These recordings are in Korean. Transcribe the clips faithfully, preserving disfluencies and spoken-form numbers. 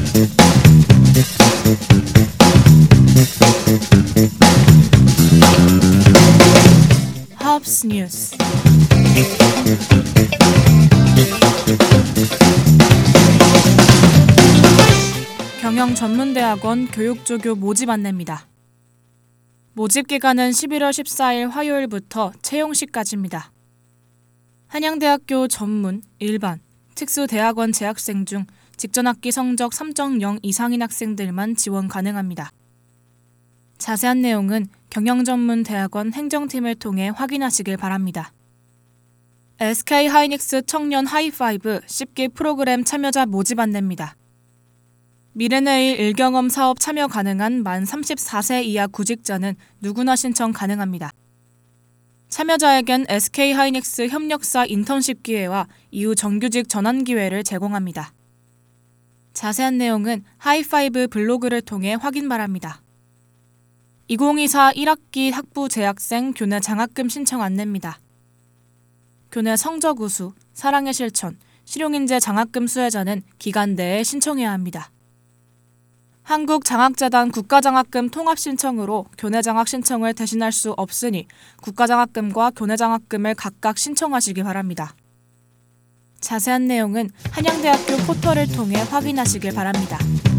하브스 뉴스. 경영전문대학원 교육조교 모집 안내입니다. 모집 기간은 십일월 십사일 화요일부터 채용시까지입니다. 한양대학교 전문, 일반, 특수대학원 재학생 중 직전학기 성적 삼 점 영 이상인 학생들만 지원 가능합니다. 자세한 내용은 경영전문대학원 행정팀을 통해 확인하시길 바랍니다. 에스케이하이닉스 청년 하이파이브 십 기 프로그램 참여자 모집 안내입니다. 미래내일 일경험 사업 참여 가능한 만 서른네 세 이하 구직자는 누구나 신청 가능합니다. 참여자에겐 에스케이하이닉스 협력사 인턴십 기회와 이후 정규직 전환 기회를 제공합니다. 자세한 내용은 하이파이브 블로그를 통해 확인 바랍니다. 이천이십사 일 학기 학부 재학생 교내 장학금 신청 안내입니다. 교내 성적 우수, 사랑의 실천, 실용인재 장학금 수혜자는 기간 내에 신청해야 합니다. 한국장학재단 국가장학금 통합신청으로 교내장학 신청을 대신할 수 없으니 국가장학금과 교내장학금을 각각 신청하시기 바랍니다. 자세한 내용은 한양대학교 포털을 통해 확인하시길 바랍니다.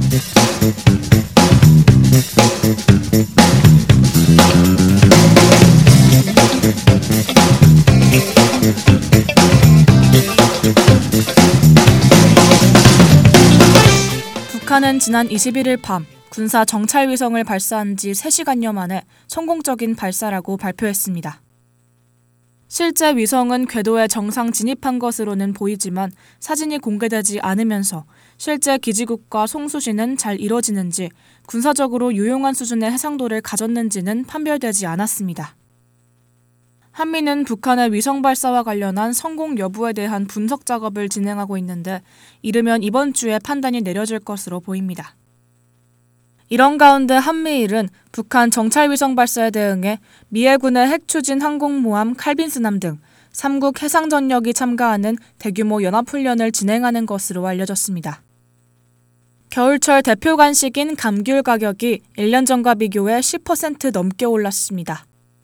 북한은 지난 이십일일 밤 군사 정찰 위성을 발사한 지 세 시간여 만에 성공적인 발사라고 발표했습니다. 실제 위성은 궤도에 정상 진입한 것으로는 보이지만 사진이 공개되지 않으면서 실제 기지국과 송수신은 잘 이뤄지는지 군사적으로 유용한 수준의 해상도를 가졌는지는 판별되지 않았습니다. 한미는 북한의 위성 발사와 관련한 성공 여부에 대한 분석 작업을 진행하고 있는데 이르면 이번 주에 판단이 내려질 것으로 보입니다. 이런 가운데 한미일은 북한 정찰위성 발사에 대응해 미 해군의 핵추진 항공모함 칼빈스남 등 삼국 해상전력이 참가하는 대규모 연합훈련을 진행하는 것으로 알려졌습니다. 겨울철 대표 간식인 감귤 가격이 일 년 전과 비교해 십 퍼센트 넘게 올랐습니다.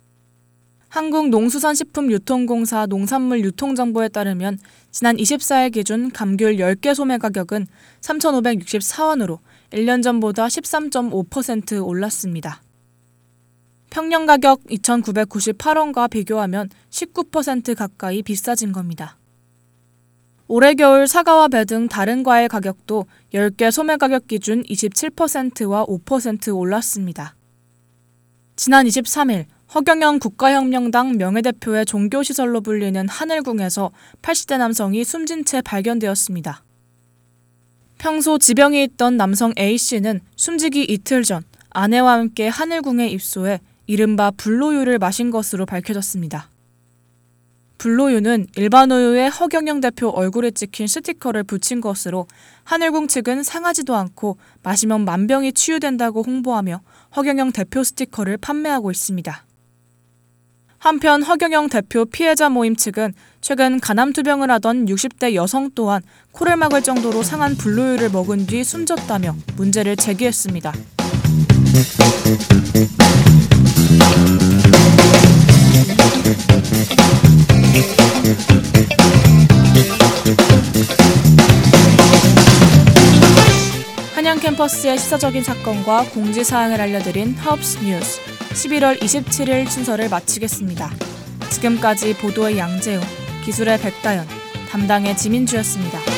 한국농수산식품유통공사 농산물 유통정보에 따르면 지난 이십사일 기준 감귤 열 개 소매 가격은 삼천오백육십사 원으로 일 년 전보다 십삼 점 오 퍼센트 올랐습니다. 평년 가격 이천구백구십팔 원과 비교하면 십구 퍼센트 가까이 비싸진 겁니다. 올해 겨울 사과와 배 등 다른 과일 가격도 열 개 소매 가격 기준 이십칠 퍼센트와 오 퍼센트 올랐습니다. 지난 이십삼일 허경영 국가혁명당 명예대표의 종교시설로 불리는 하늘궁에서 팔십 대 남성이 숨진 채 발견되었습니다. 평소 지병이 있던 남성 A씨는 숨지기 이틀 전 아내와 함께 하늘궁에 입소해 이른바 불로유를 마신 것으로 밝혀졌습니다. 불로유는 일반 우유에 허경영 대표 얼굴이 찍힌 스티커를 붙인 것으로 하늘궁 측은 상하지도 않고 마시면 만병이 치유된다고 홍보하며 허경영 대표 스티커를 판매하고 있습니다. 한편 허경영 대표 피해자 모임 측은 최근 간암투병을 하던 육십 대 여성 또한 코를 막을 정도로 상한 불로유를 먹은 뒤 숨졌다며 문제를 제기했습니다. 한양 캠퍼스의 시사적인 사건과 공지사항을 알려드린 하브스 뉴스 십일월 이십칠일 순서를 마치겠습니다. 지금까지 보도의 양재우, 기술의 백다연, 담당의 지민주였습니다.